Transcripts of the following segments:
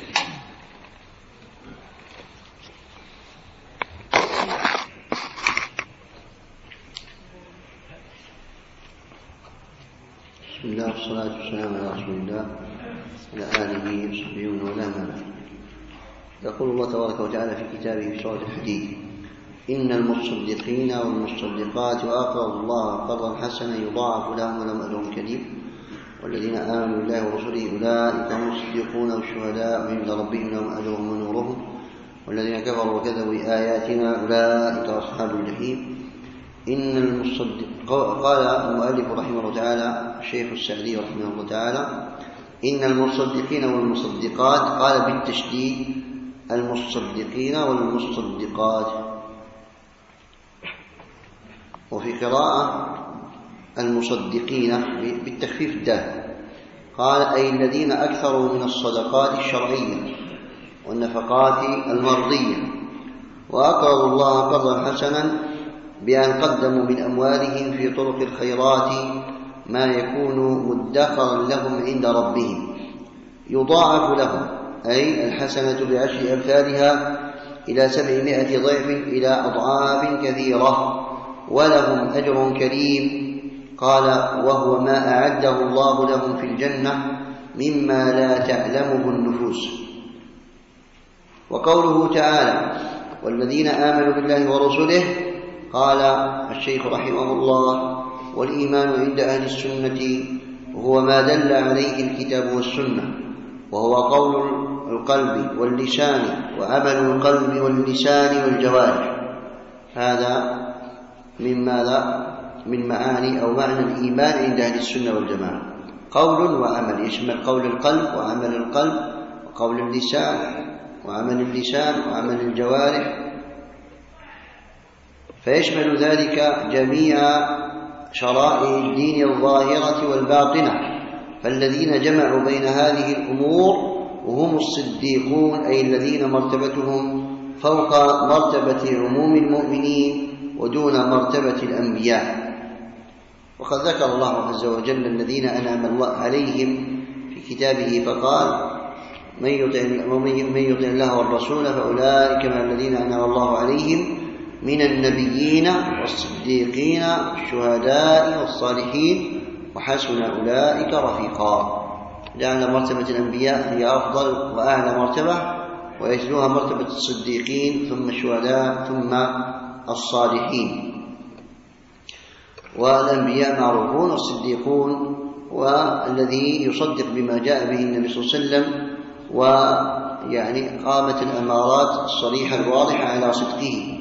بسم الله والصلاة والسلام على رسول الله وعلى آله وصحبه ومن والاه. يقول الله تبارك وتعالى في كتابه في سورة الحديد: إن المصدقين والمصدقات وأقرضوا الله قرضا حسنا يضاعف لهم ولهم أجر كريم والذين آمنوا بالله ورسوله أولئك هم الصديقون والشهداء عند ربهم لهم أجرهم ونورهم والذين كفروا وكذبوا بآياتنا أولئك أصحاب الجحيم. قال المؤلف رحمه الله تعالى الشيخ السعدي رحمه الله تعالى: إن المصدقين والمصدقات، قال بالتشديد المصدقين والمصدقات، وفي قراءة المصدقين بالتخفيف الدال. قال: أي الذين أكثروا من الصدقات الشرعية والنفقات المرضية وأقرضوا الله قرضا حسنا بأن قدموا من أموالهم في طرق الخيرات ما يكون مدخرا لهم عند ربهم يضاعف لهم، أي الحسنة بعشر أمثالها إلى 700 ضعف إلى أضعاف كثيرة ولهم أجر كريم. قال: وهو ما أعده الله لهم في الجنة مما لا تعلمه النفوس. وقوله تعالى: والذين آمنوا بالله ورسله، قال الشيخ رحمه الله: والإيمان عند أهل السنة هو ما دل عليه الكتاب والسنة، وهو قول القلب واللسان وعمل القلب واللسان والجوارح. هذا من ماذا؟ من معاني أو معنى الإيمان عند أهل السنة والجماعة، قول وعمل، يشمل قول القلب وعمل القلب وقول اللسان وعمل اللسان وعمل الجوارح، فيشمل ذلك جميع شرائع الدين الظاهرة والباطنة. فالذين جمعوا بين هذه الأمور وهم الصديقون، أي الذين مرتبتهم فوق مرتبة عموم المؤمنين ودون مرتبة الأنبياء. وقد ذكر الله عز وجل الذين أنعم الله عليهم في كتابه فقال: من يطع الله والرسول فأولئك مع الذين أنعم الله عليهم من النبيين والصديقين والشهداء والصالحين وحسن أولئك رفيقا. جعل مرتبة الأنبياء هي أفضل وأعلى مرتبة، ويجلوها مرتبة الصديقين ثم الشهداء ثم الصالحين. والأنبياء معروفون، والصديقون والذي يصدق بما جاء به النبي صلى الله عليه وسلم، ويعني قامت الأمارات الصريحة الواضحة على صدقه،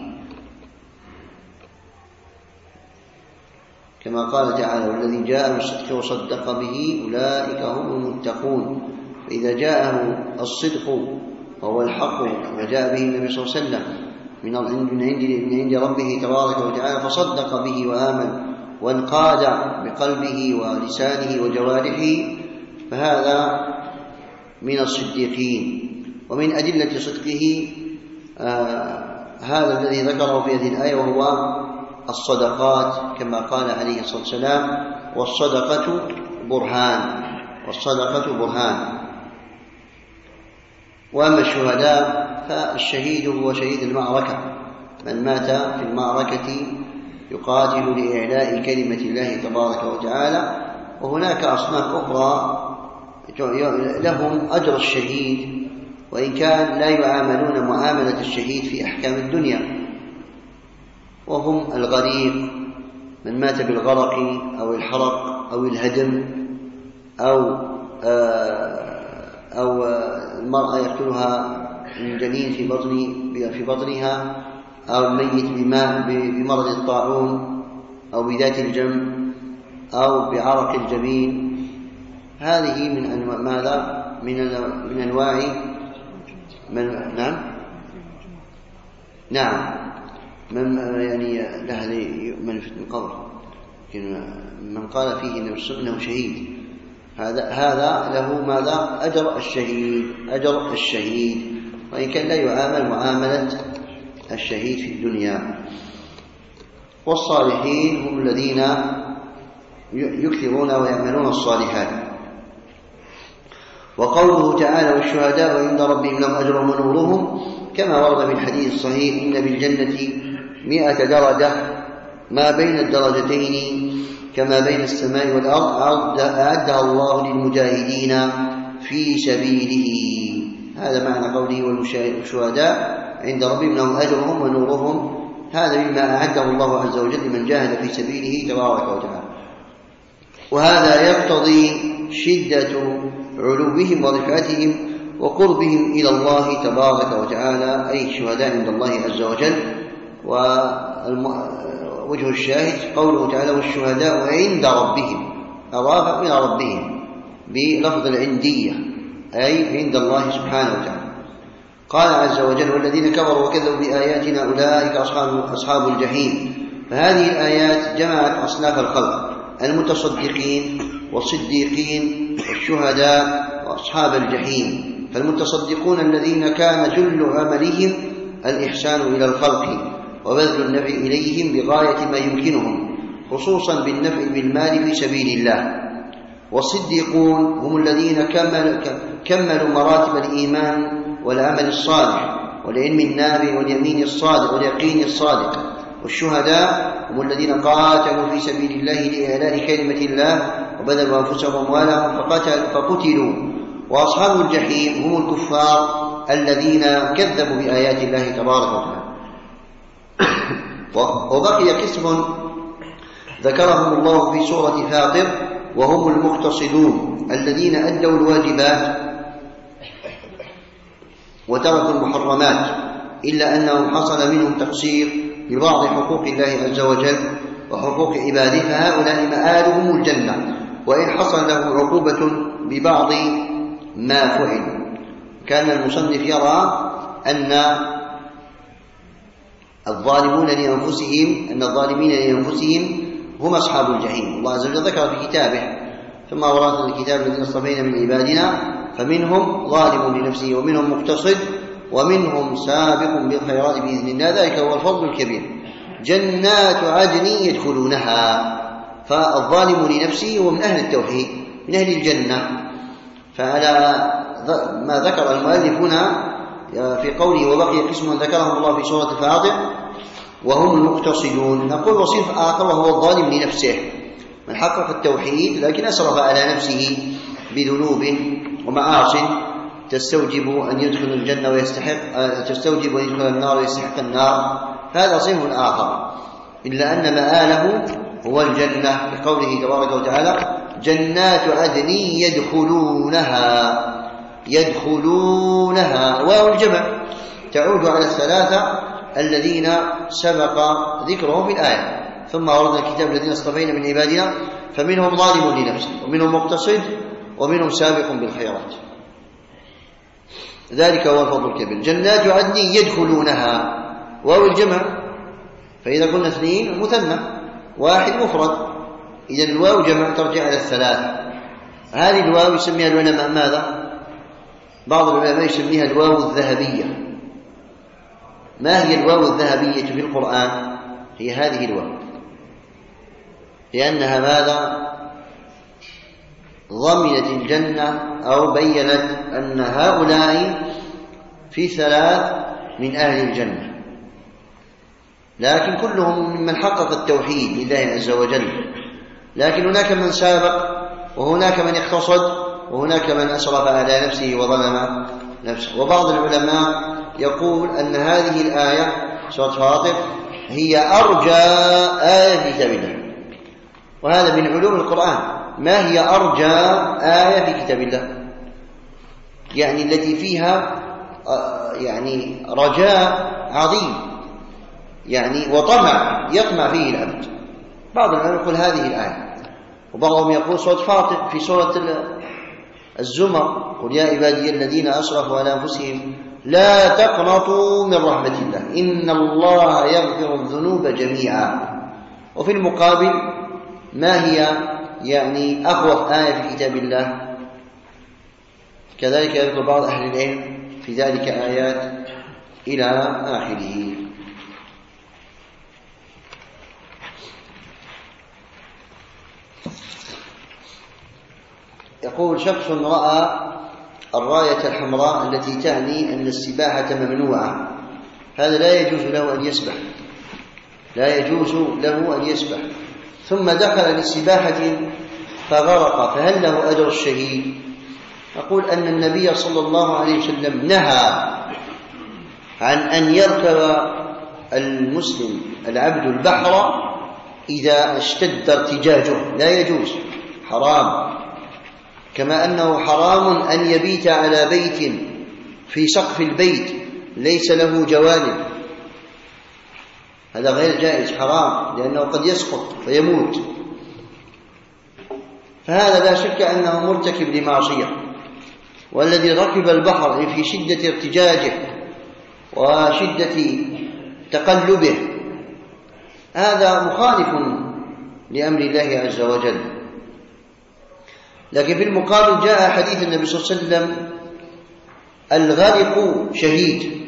كما قال تعالى: والذي جاء بالصدق وصدق به أولئك هم المتقون. فإذا جاءه الصدق وهو الحق وجاء به النبي صلى الله عليه وسلم من عند ربه تبارك وتعالى فصدق به وآمن وانقاد بقلبه ولسانه وجوارحه، فهذا من الصديقين. ومن أدلة صدقه هذا الذي ذكره في هذه الآية، وهو الصدقات، كما قال عليه الصلاة والسلام: والصدقة برهان، والصدقة برهان. وأما الشهداء فالشهيد هو شهيد المعركة، من مات في المعركة يقاتل لإعلاء كلمة الله تبارك وتعالى. وهناك أصناف أخرى لهم أجر الشهيد، وإن كان لا يعاملون معاملة الشهيد في أحكام الدنيا، وهم الغريق، من مات بالغرق أو الحرق أو الهدم، أو المرأة يقتلها الجنين في بطنها، أو الميت بمرض الطاعون أو بذات الجنب أو بعرق الجبين. هذه من أنواع ماذا؟ من أنواع نعم من يعني له يؤمن في القبر، لكن من قال فيه إنه شهيد، هذا له ماذا؟ أجر الشهيد، وإن كان لا يعامل معاملة الشهيد في الدنيا. والصالحين هم الذين يكثرون ويعملون الصالحات. وقوله تعالى والشهداء عند ربهم لهم أجرهم ونورهم كما ورد في الحديث الصحيح إن بالجنة 100 درجة ما بين الدرجتين كما بين السماء والأرض أعدها الله للمجاهدين في سبيله. هذا معنى قوله والشهداء عند ربهم لهم أجرهم ونورهم، هذا مما أعده الله عز وجل لمن جاهد في سبيله تبارك وتعالى. وهذا يقتضي شدة علوهم ورفعتهم وقربهم إلى الله تبارك وتعالى، أي الشهداء عند الله عز وجل. ووجه الشاهد قوله تعالى والشهداء عند ربهم، أضاف إلى ربهم بلفظ العندية أي عند الله سبحانه وتعالى. قال عز وجل والذين كفروا وكذبوا بآياتنا أولئك أصحاب الجحيم. فهذه الآيات جمعت أصناف الخلق: المتصدقين والصديقين والشهداء وأصحاب الجحيم. فالمتصدقون الذين كان جل عملهم الإحسان إلى الخلق وبذل النفع إليهم بغاية ما يمكنهم، خصوصا بالنفع بالمال في سبيل الله. والصديقون هم الذين كملوا مراتب الإيمان والعمل الصالح والعلم النافع واليمين الصادق واليقين الصادق. والشهداء هم الذين قاتلوا في سبيل الله لإعلاء كلمة الله وبذلوا أنفسهم وأموالهم فقتلوا. وأصحاب الجحيم هم الكفار الذين كذبوا بآيات الله تبارك وتعالى. وبقي قسم ذكرهم الله في سورة فاطر وهم المقتصدون الذين أدوا الواجبات وتركوا المحرمات، إلا أنهم حصل منهم تقصير ببعض حقوق الله عز وجل وحقوق عباده، فهؤلاء مآلهم الجنة وإن حصل لهم عقوبة ببعض ما فعل. كان المصنف يرى أن الظالمين لأنفسهم هم أصحاب الجحيم. الله عز وجل ذكر في كتابه ثم أورثنا الكتاب الذين اصطفينا من عبادنا فمنهم ظالم لنفسه ومنهم مقتصد ومنهم سابق بالخيرات بإذن الله، ذلك هو الفضل الكبير. جنات عدن يدخلونها، فالظالم لنفسه هو من أهل التوحيد من أهل الجنة. فعلى ما ذكر المؤلف هنا في قوله وبقي قسم ذكرهم الله في سورة فاطر وهم المقتصدون، نقول وصف آخر وهو الظالم لنفسه من حقق التوحيد لكن أسرف على نفسه بذنوب ومعاصٍ تستوجب أن يدخل الجنة تستوجب أن يدخل النار ويستحق النار، هذا صنف آخر، إلا أن مآله هو الجنة بقوله تبارك وتعالى جنات عدن يدخلونها. واو الجمع تعود على الثلاثة الذين سبق ذكرهم في الآية. ثم أوردنا الكتاب الذين اصطفينا من عبادنا فمنهم ظالم لنفسه ومنهم مقتصد ومنهم سابق بالخيرات، ذلك هو الفضل الكبير. جنات عدن يدخلونها، واو الجمع، فإذا قلنا اثنين مثنى واحد مفرد، إذا الواو جمع ترجع على الثلاثة. هذه الواو يسميها العلماء ماذا؟ بعض العلماء يسميها الواو الذهبية. ما هي الواو الذهبية في القرآن؟ هي هذه الواو، لأنها ماذا؟ ضمنت الجنة أو بيّنت أن هؤلاء في ثلاث من أهل الجنة، لكن كلهم ممن حقق التوحيد لله عز وجل، لكن هناك من سابق وهناك من اقتصد وهناك من أسرف على نفسه وظلم نفسه. وبعض العلماء يقول أن هذه الآية سورة فاطر هي أرجى آية في كتاب الله، وهذا من علوم القرآن. ما هي أرجى آية في كتاب الله؟ يعني التي فيها يعني رجاء عظيم، يعني وطمع يطمع فيه العبد. بعض العلماء يقول هذه الآية، وبعضهم يقول سورة فاطر في سورة الزمر قل يا عبادي الذين أسرفوا على أنفسهم لا تقنطوا من رحمة الله إن الله يغفر الذنوب جميعا. وفي المقابل ما هي يعني أخوف آية في كتاب الله؟ كذلك يذكر بعض أهل العلم في ذلك آيات إلى آخره. يقول شخص رأى الراية الحمراء التي تعني أن السباحة ممنوعة، هذا لا يجوز له أن يسبح، لا يجوز له أن يسبح، ثم دخل للسباحة فغرق، فهل له أجر الشهيد؟ أقول أن النبي صلى الله عليه وسلم نهى عن أن يركب المسلم العبد البحر إذا اشتد ارتجاجه، لا يجوز، حرام. كما أنه حرام أن يبيت على بيت في سقف البيت ليس له جوانب، هذا غير جائز، حرام، لأنه قد يسقط فيموت، فهذا لا شك أنه مرتكب لمعصية. والذي ركب البحر في شدة ارتجاجه وشدة تقلبه هذا مخالف لأمر الله عز وجل. لكن في المقابل جاء حديث النبي صلى الله عليه وسلم: الغرق شهيد،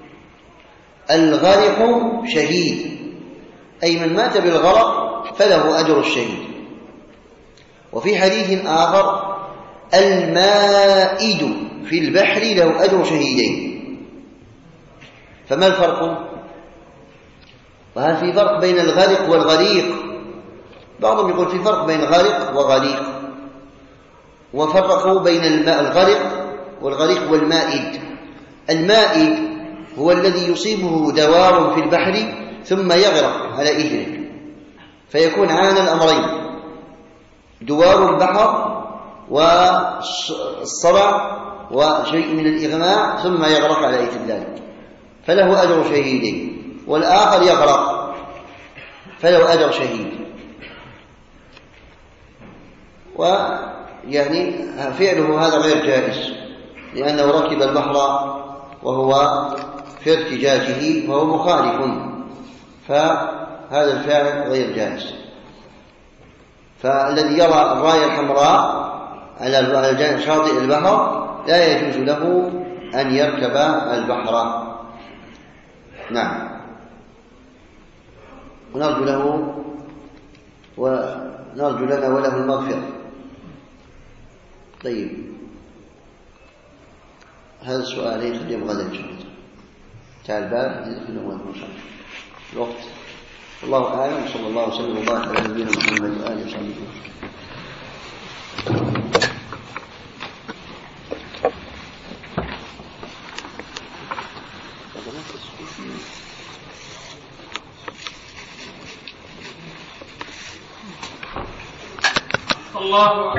الغرق شهيد، أي من مات بالغرق فله أجر الشهيد. وفي حديث آخر: المائد في البحر له أجر شهيدين. فما الفرق؟ وهل في فرق بين الغرق والغريق؟ بعضهم يقول في فرق بين غرق وغريق، وفرقوا بين الغرق والغريق والمائد. المائد هو الذي يصيبه دوار في البحر ثم يغرق على إثره، فيكون عانى الأمرين: دوار البحر والصرع وشيء من الإغماء ثم يغرق على إثر ذلك، فله أجر شهيدين. والآخر يغرق فله أجر شهيد. ويعني فعله هذا غير جائز، لأنه ركب البحر وهو في ارتجاجه وهو مخالف، فهذا الفعل غير جائز. فالذي يرى الراية الحمراء على شاطئ البحر لا يجوز له أن يركب البحر. نعم، ونرجو لنا وله المغفرة. طيب، هذا السؤال يخليه غدا إن شاء الله تعالى الباب الوقت. الله أعلم، صلى الله وسلم وبارك على نبينا محمد وآله وصحبه. الله